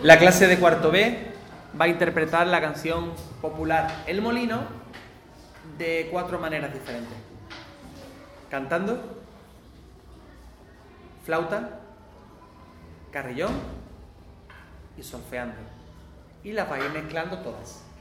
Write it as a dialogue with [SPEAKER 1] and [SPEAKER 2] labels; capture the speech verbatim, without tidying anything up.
[SPEAKER 1] La clase de cuarto B va a interpretar la canción popular El Molino de cuatro maneras diferentes. Cantando, flauta, carrillón y solfeando. Y las va a ir mezclando todas.